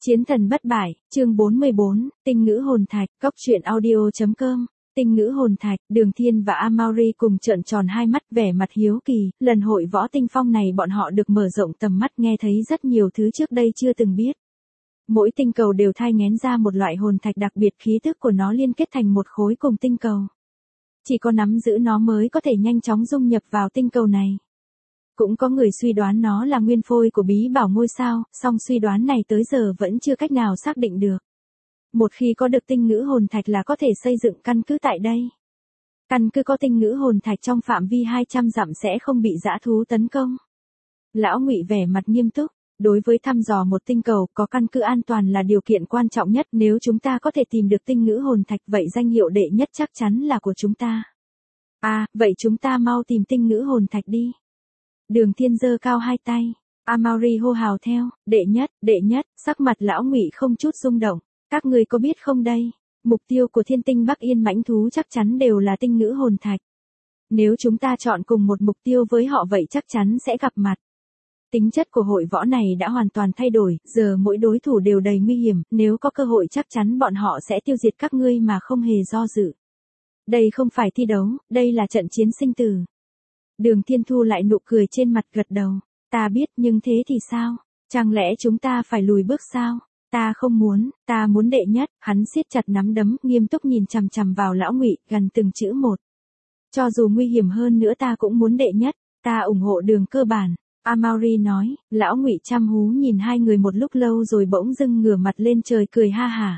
Chiến thần bất bại, chương 44, tinh ngữ hồn thạch, góc truyện audio.com. Tinh ngữ hồn thạch, Đường Thiên và Amauri cùng trợn tròn hai mắt vẻ mặt hiếu kỳ, lần hội võ tinh phong này bọn họ được mở rộng tầm mắt nghe thấy rất nhiều thứ trước đây chưa từng biết. Mỗi tinh cầu đều thai nghén ra một loại hồn thạch đặc biệt, khí tức của nó liên kết thành một khối cùng tinh cầu. Chỉ có nắm giữ nó mới có thể nhanh chóng dung nhập vào tinh cầu này. Cũng có người suy đoán nó là nguyên phôi của bí bảo ngôi sao, song suy đoán này tới giờ vẫn chưa cách nào xác định được. Một khi có được tinh ngữ hồn thạch là có thể xây dựng căn cứ tại đây. Căn cứ có tinh ngữ hồn thạch trong phạm vi 200 dặm sẽ không bị dã thú tấn công. Lão Ngụy vẻ mặt nghiêm túc, đối với thăm dò một tinh cầu, có căn cứ an toàn là điều kiện quan trọng nhất. Nếu chúng ta có thể tìm được tinh ngữ hồn thạch, vậy danh hiệu đệ nhất chắc chắn là của chúng ta. Vậy chúng ta mau tìm tinh ngữ hồn thạch đi. Đường Thiên giơ cao hai tay, Amauri hô hào theo, đệ nhất, sắc mặt Lão Ngụy không chút rung động. Các người có biết không đây, mục tiêu của Thiên Tinh Bắc Yên mãnh thú chắc chắn đều là tinh ngữ hồn thạch. Nếu chúng ta chọn cùng một mục tiêu với họ vậy chắc chắn sẽ gặp mặt. Tính chất của hội võ này đã hoàn toàn thay đổi, giờ mỗi đối thủ đều đầy nguy hiểm, nếu có cơ hội chắc chắn bọn họ sẽ tiêu diệt các ngươi mà không hề do dự. Đây không phải thi đấu, đây là trận chiến sinh tử. Đường Thiên thu lại nụ cười trên mặt, gật đầu. Ta biết, nhưng thế thì sao? Chẳng lẽ chúng ta phải lùi bước sao? Ta không muốn, ta muốn đệ nhất. Hắn siết chặt nắm đấm, nghiêm túc nhìn chằm chằm vào Lão Ngụy, gần từng chữ một. Cho dù nguy hiểm hơn nữa ta cũng muốn đệ nhất. Ta ủng hộ Đường cơ bản. Amauri nói. Lão Ngụy chăm hú nhìn hai người một lúc lâu rồi bỗng dưng ngửa mặt lên trời cười ha hả.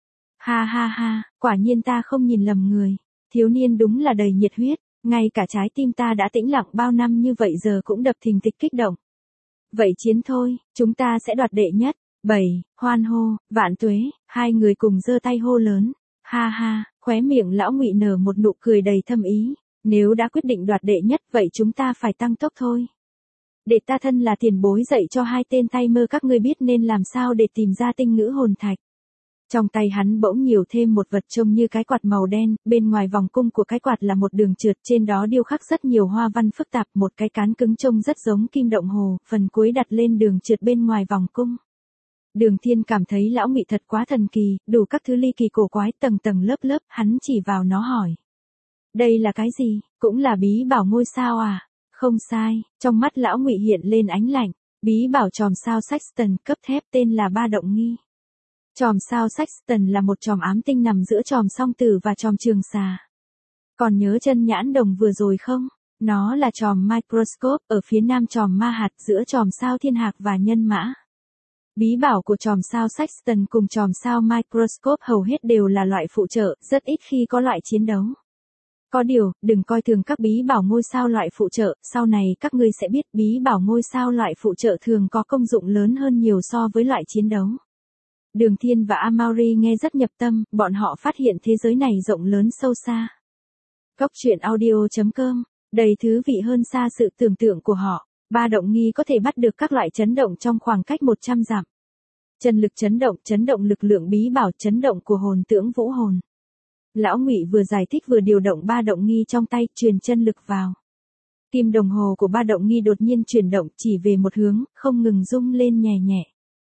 Ha ha ha, quả nhiên ta không nhìn lầm người. Thiếu niên đúng là đầy nhiệt huyết. Ngay cả trái tim ta đã tĩnh lặng bao năm như vậy giờ cũng đập thình thịch kích động. Vậy chiến thôi, chúng ta sẽ đoạt đệ nhất. Hoan hô, vạn tuế, hai người cùng giơ tay hô lớn. Ha ha, khóe miệng Lão Ngụy nở một nụ cười đầy thâm ý. Nếu đã quyết định đoạt đệ nhất vậy chúng ta phải tăng tốc thôi. Để ta thân là tiền bối dạy cho hai tên tay mơ các ngươi biết nên làm sao để tìm ra tinh ngữ hồn thạch. Trong tay hắn bỗng nhiều thêm một vật trông như cái quạt màu đen, bên ngoài vòng cung của cái quạt là một đường trượt, trên đó điêu khắc rất nhiều hoa văn phức tạp, một cái cán cứng trông rất giống kim động hồ, phần cuối đặt lên đường trượt bên ngoài vòng cung. Đường Thiên cảm thấy Lão Ngụy thật quá thần kỳ, đủ các thứ ly kỳ cổ quái tầng tầng lớp lớp, hắn chỉ vào nó hỏi. Đây là cái gì, cũng là bí bảo ngôi sao à? Không sai, trong mắt Lão Ngụy hiện lên ánh lạnh, bí bảo chòm sao Sexton cấp thép tên là Ba Động Nghi. Chòm sao Sexton là một chòm ám tinh nằm giữa chòm song tử và chòm trường xà. Còn nhớ chân nhãn đồng vừa rồi không? Nó là chòm microscope ở phía nam chòm ma hạt giữa chòm sao thiên hạc và nhân mã. Bí bảo của chòm sao Sexton cùng chòm sao microscope hầu hết đều là loại phụ trợ, rất ít khi có loại chiến đấu. Có điều, đừng coi thường các bí bảo ngôi sao loại phụ trợ, sau này các ngươi sẽ biết bí bảo ngôi sao loại phụ trợ thường có công dụng lớn hơn nhiều so với loại chiến đấu. Đường Thiên và Amauri nghe rất nhập tâm, bọn họ phát hiện thế giới này rộng lớn sâu xa. Góc truyện audio.com, đầy thú vị hơn xa sự tưởng tượng của họ. Ba Động Nghi có thể bắt được các loại chấn động trong khoảng cách 100 dặm. Chân lực chấn động lực lượng bí bảo, chấn động của hồn tưởng vũ hồn. Lão Ngụy vừa giải thích vừa điều động Ba Động Nghi trong tay, truyền chân lực vào. Kim đồng hồ của Ba Động Nghi đột nhiên chuyển động chỉ về một hướng, không ngừng rung lên nhẹ nhẹ.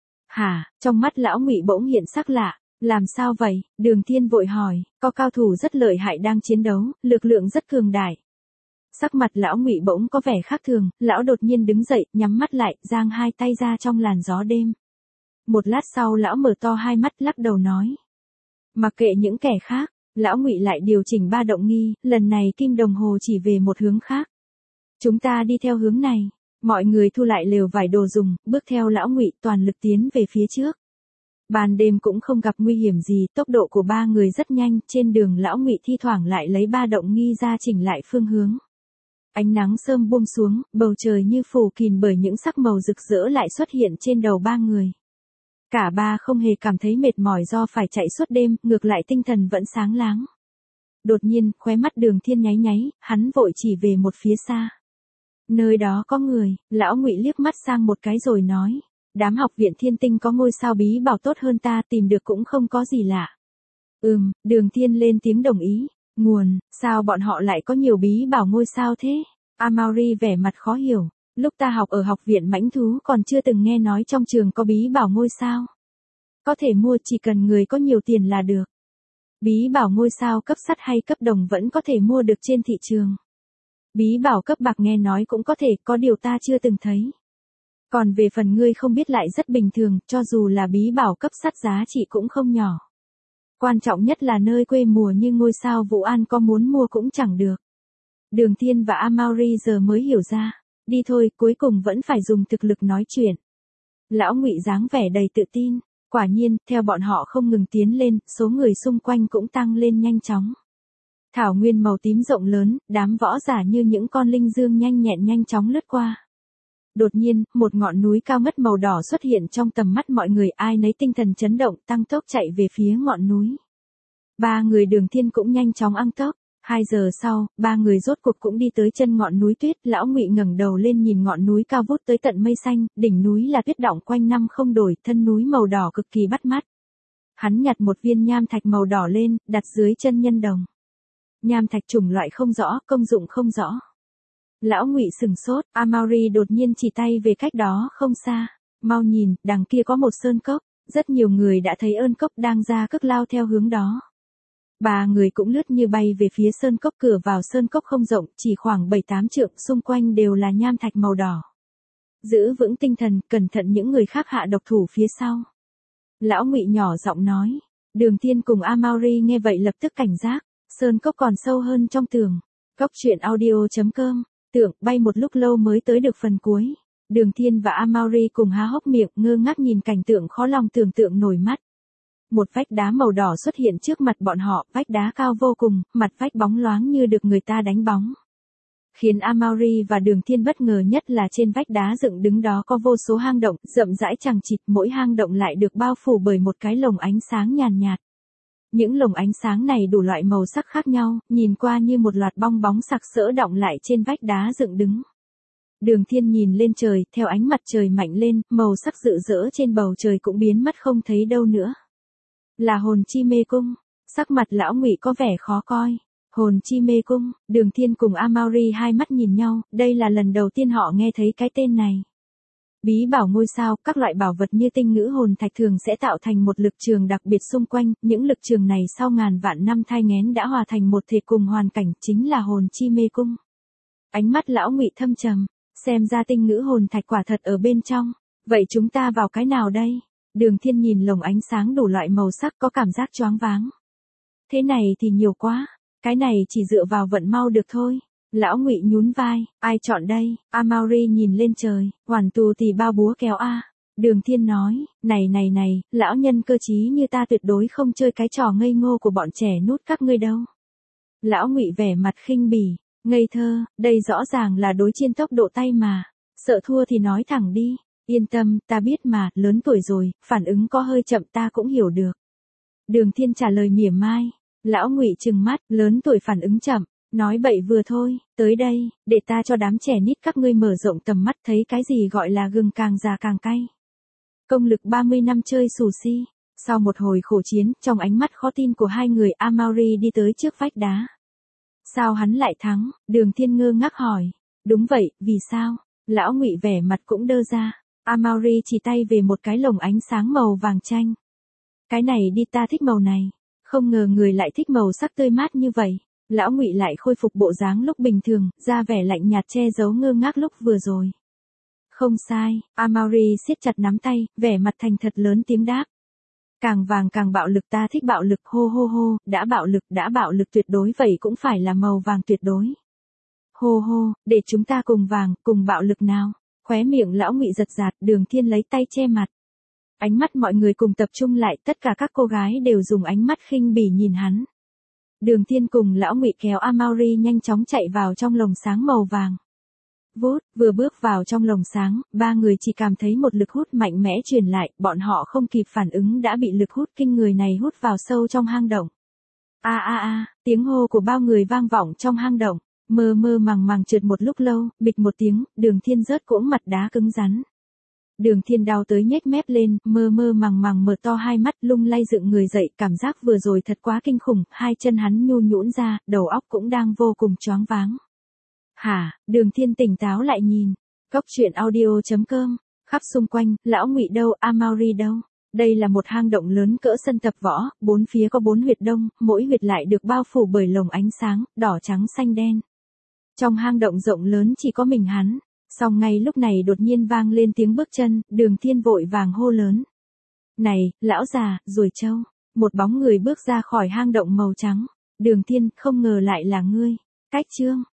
Hả, trong mắt Lão Ngụy bỗng hiện sắc lạ, làm sao vậy? Đường Thiên vội hỏi, có cao thủ rất lợi hại đang chiến đấu, lực lượng rất cường đại. Sắc mặt Lão Ngụy bỗng có vẻ khác thường, lão đột nhiên đứng dậy, nhắm mắt lại, giang hai tay ra trong làn gió đêm. Một lát sau lão mở to hai mắt lắc đầu nói. Mặc kệ những kẻ khác, Lão Ngụy lại điều chỉnh Ba Động Nghi, lần này kim đồng hồ chỉ về một hướng khác. Chúng ta đi theo hướng này. Mọi người thu lại lều vải đồ dùng, bước theo Lão Ngụy toàn lực tiến về phía trước. Ban đêm cũng không gặp nguy hiểm gì, tốc độ của ba người rất nhanh, trên đường Lão Ngụy thi thoảng lại lấy Ba Động Nghi ra chỉnh lại phương hướng. Ánh nắng sớm buông xuống, bầu trời như phủ kín bởi những sắc màu rực rỡ lại xuất hiện trên đầu ba người. Cả ba không hề cảm thấy mệt mỏi do phải chạy suốt đêm, ngược lại tinh thần vẫn sáng láng. Đột nhiên, khóe mắt Đường Thiên nháy nháy, hắn vội chỉ về một phía xa. Nơi đó có người. Lão Ngụy liếc mắt sang một cái rồi nói. Đám học viện Thiên Tinh có ngôi sao bí bảo tốt hơn ta, tìm được cũng không có gì lạ. Đường Thiên lên tiếng đồng ý. Nguồn, sao bọn họ lại có nhiều bí bảo ngôi sao thế? Amauri vẻ mặt khó hiểu. Lúc ta học ở học viện mãnh thú còn chưa từng nghe nói trong trường có bí bảo ngôi sao. Có thể mua, chỉ cần người có nhiều tiền là được. Bí bảo ngôi sao cấp sắt hay cấp đồng vẫn có thể mua được trên thị trường. Bí bảo cấp bạc nghe nói cũng có thể, có điều ta chưa từng thấy. Còn về phần ngươi không biết lại rất bình thường, cho dù là bí bảo cấp sắt giá trị cũng không nhỏ. Quan trọng nhất là nơi quê mùa như ngôi sao Vũ An có muốn mua cũng chẳng được. Đường Thiên và Amaury giờ mới hiểu ra. Đi thôi, cuối cùng vẫn phải dùng thực lực nói chuyện. Lão Ngụy dáng vẻ đầy tự tin. Quả nhiên, theo bọn họ không ngừng tiến lên, số người xung quanh cũng tăng lên nhanh chóng. Thảo nguyên màu tím rộng lớn, đám võ giả như những con linh dương nhanh nhẹn nhanh chóng lướt qua. Đột nhiên, một ngọn núi cao ngất màu đỏ xuất hiện trong tầm mắt mọi người, ai nấy tinh thần chấn động, tăng tốc chạy về phía ngọn núi. Ba người Đường Thiên cũng nhanh chóng tăng tốc. 2 giờ sau, ba người rốt cuộc cũng đi tới chân ngọn núi tuyết. Lão Ngụy ngẩng đầu lên nhìn ngọn núi cao vút tới tận mây xanh, đỉnh núi là tuyết đọng quanh năm không đổi, thân núi màu đỏ cực kỳ bắt mắt. Hắn nhặt một viên nham thạch màu đỏ lên, đặt dưới chân nhân đồng. Nham thạch chủng loại không rõ, công dụng không rõ. Lão Ngụy sừng sốt, Amaury đột nhiên chỉ tay về cách đó không xa. Mau nhìn, đằng kia có một sơn cốc, rất nhiều người đã thấy ơn cốc đang ra cước lao theo hướng đó. Ba người cũng lướt như bay về phía sơn cốc, cửa vào sơn cốc không rộng, chỉ khoảng 7-8 trượng, xung quanh đều là nham thạch màu đỏ. Giữ vững tinh thần, cẩn thận những người khác hạ độc thủ phía sau. Lão Ngụy nhỏ giọng nói. Đường Thiên cùng Amaury nghe vậy lập tức cảnh giác, sơn cốc còn sâu hơn trong tường. Cốc truyện audio.com, tưởng bay một lúc lâu mới tới được phần cuối. Đường Thiên và Amaury cùng há hốc miệng ngơ ngác nhìn cảnh tượng khó lòng tưởng tượng nổi mắt. Một vách đá màu đỏ xuất hiện trước mặt bọn họ, vách đá cao vô cùng, mặt vách bóng loáng như được người ta đánh bóng. Khiến Amaury và Đường Thiên bất ngờ nhất là trên vách đá dựng đứng đó có vô số hang động, rậm rãi chằng chịt, mỗi hang động lại được bao phủ bởi một cái lồng ánh sáng nhàn nhạt. Những lồng ánh sáng này đủ loại màu sắc khác nhau, nhìn qua như một loạt bong bóng sặc sỡ đọng lại trên vách đá dựng đứng. Đường Thiên nhìn lên trời, theo ánh mặt trời mạnh lên, màu sắc rực rỡ trên bầu trời cũng biến mất không thấy đâu nữa. Là hồn chi mê cung. Sắc mặt Lão Ngụy có vẻ khó coi. Hồn chi mê cung. Đường Thiên cùng Amaury hai mắt nhìn nhau, đây là lần đầu tiên họ nghe thấy cái tên này. Bí bảo ngôi sao, các loại bảo vật như tinh ngữ hồn thạch thường sẽ tạo thành một lực trường đặc biệt xung quanh, những lực trường này sau ngàn vạn năm thai nghén đã hòa thành một thể cùng hoàn cảnh, chính là hồn chi mê cung. Ánh mắt Lão Ngụy thâm trầm, xem ra tinh ngữ hồn thạch quả thật ở bên trong. Vậy chúng ta vào cái nào đây? Đường Thiên nhìn lồng ánh sáng đủ loại màu sắc có cảm giác choáng váng. Thế này thì nhiều quá, cái này chỉ dựa vào vận mau được thôi. Lão Ngụy nhún vai, ai chọn đây? Amaury nhìn lên trời, hoàn tù thì bao búa kéo a. Đường Thiên nói, này, lão nhân cơ trí như ta tuyệt đối không chơi cái trò ngây ngô của bọn trẻ nút các ngươi đâu. Lão Ngụy vẻ mặt khinh bỉ, ngây thơ, đây rõ ràng là đối chiến tốc độ tay mà. Sợ thua thì nói thẳng đi. Yên tâm, ta biết mà, lớn tuổi rồi, phản ứng có hơi chậm ta cũng hiểu được. Đường Thiên trả lời mỉa mai. Lão Ngụy trừng mắt, lớn tuổi phản ứng chậm, nói bậy vừa thôi, tới đây, để ta cho đám trẻ nít các ngươi mở rộng tầm mắt thấy cái gì gọi là gừng càng già càng cay. Công lực 30 năm chơi xù xi. Sau một hồi khổ chiến, trong ánh mắt khó tin của hai người, Amaury đi tới trước vách đá. Sao hắn lại thắng? Đường Thiên ngơ ngác hỏi. Đúng vậy, vì sao? Lão Ngụy vẻ mặt cũng đơ ra. Amaury chỉ tay về một cái lồng ánh sáng màu vàng chanh. Cái này đi, ta thích màu này. Không ngờ người lại thích màu sắc tươi mát như vậy. Lão Ngụy lại khôi phục bộ dáng lúc bình thường, ra vẻ lạnh nhạt che giấu ngơ ngác lúc vừa rồi. Không sai, Amaury siết chặt nắm tay, vẻ mặt thành thật lớn tiếng đáp. Càng vàng càng bạo lực, ta thích bạo lực, hô hô hô, đã bạo lực tuyệt đối vậy cũng phải là màu vàng tuyệt đối. Hô hô, để chúng ta cùng vàng, cùng bạo lực nào. Khóe miệng Lão Ngụy giật giạt, Đường Thiên lấy tay che mặt. Ánh mắt mọi người cùng tập trung lại, tất cả các cô gái đều dùng ánh mắt khinh bỉ nhìn hắn. Đường Thiên cùng Lão Ngụy kéo Amaury nhanh chóng chạy vào trong lồng sáng màu vàng. Vút, vừa bước vào trong lồng sáng, ba người chỉ cảm thấy một lực hút mạnh mẽ truyền lại, bọn họ không kịp phản ứng đã bị lực hút kinh người này hút vào sâu trong hang động. Tiếng hô của bao người vang vọng trong hang động, mơ mơ màng màng trượt một lúc lâu, bịch một tiếng, Đường Thiên rớt cỗng mặt đá cứng rắn. Đường Thiên đau tới nhếch mép lên, mơ mơ màng màng mở to hai mắt, lung lay dựng người dậy, cảm giác vừa rồi thật quá kinh khủng, hai chân hắn nhún nhũn ra, đầu óc cũng đang vô cùng choáng váng. Hả? Đường Thiên tỉnh táo lại nhìn. Cốc truyện audio.com. Khắp xung quanh, Lão Ngụy đâu, Amaury đâu? Đây là một hang động lớn cỡ sân tập võ, bốn phía có 4 huyệt đông, mỗi huyệt lại được bao phủ bởi lồng ánh sáng, đỏ trắng xanh đen. Trong hang động rộng lớn chỉ có mình hắn. Song ngay lúc này đột nhiên vang lên tiếng bước chân, Đường Thiên vội vàng hô lớn. Này, lão già, ruồi trâu. Một bóng người bước ra khỏi hang động màu trắng. Đường Thiên, không ngờ lại là ngươi. Cách chương.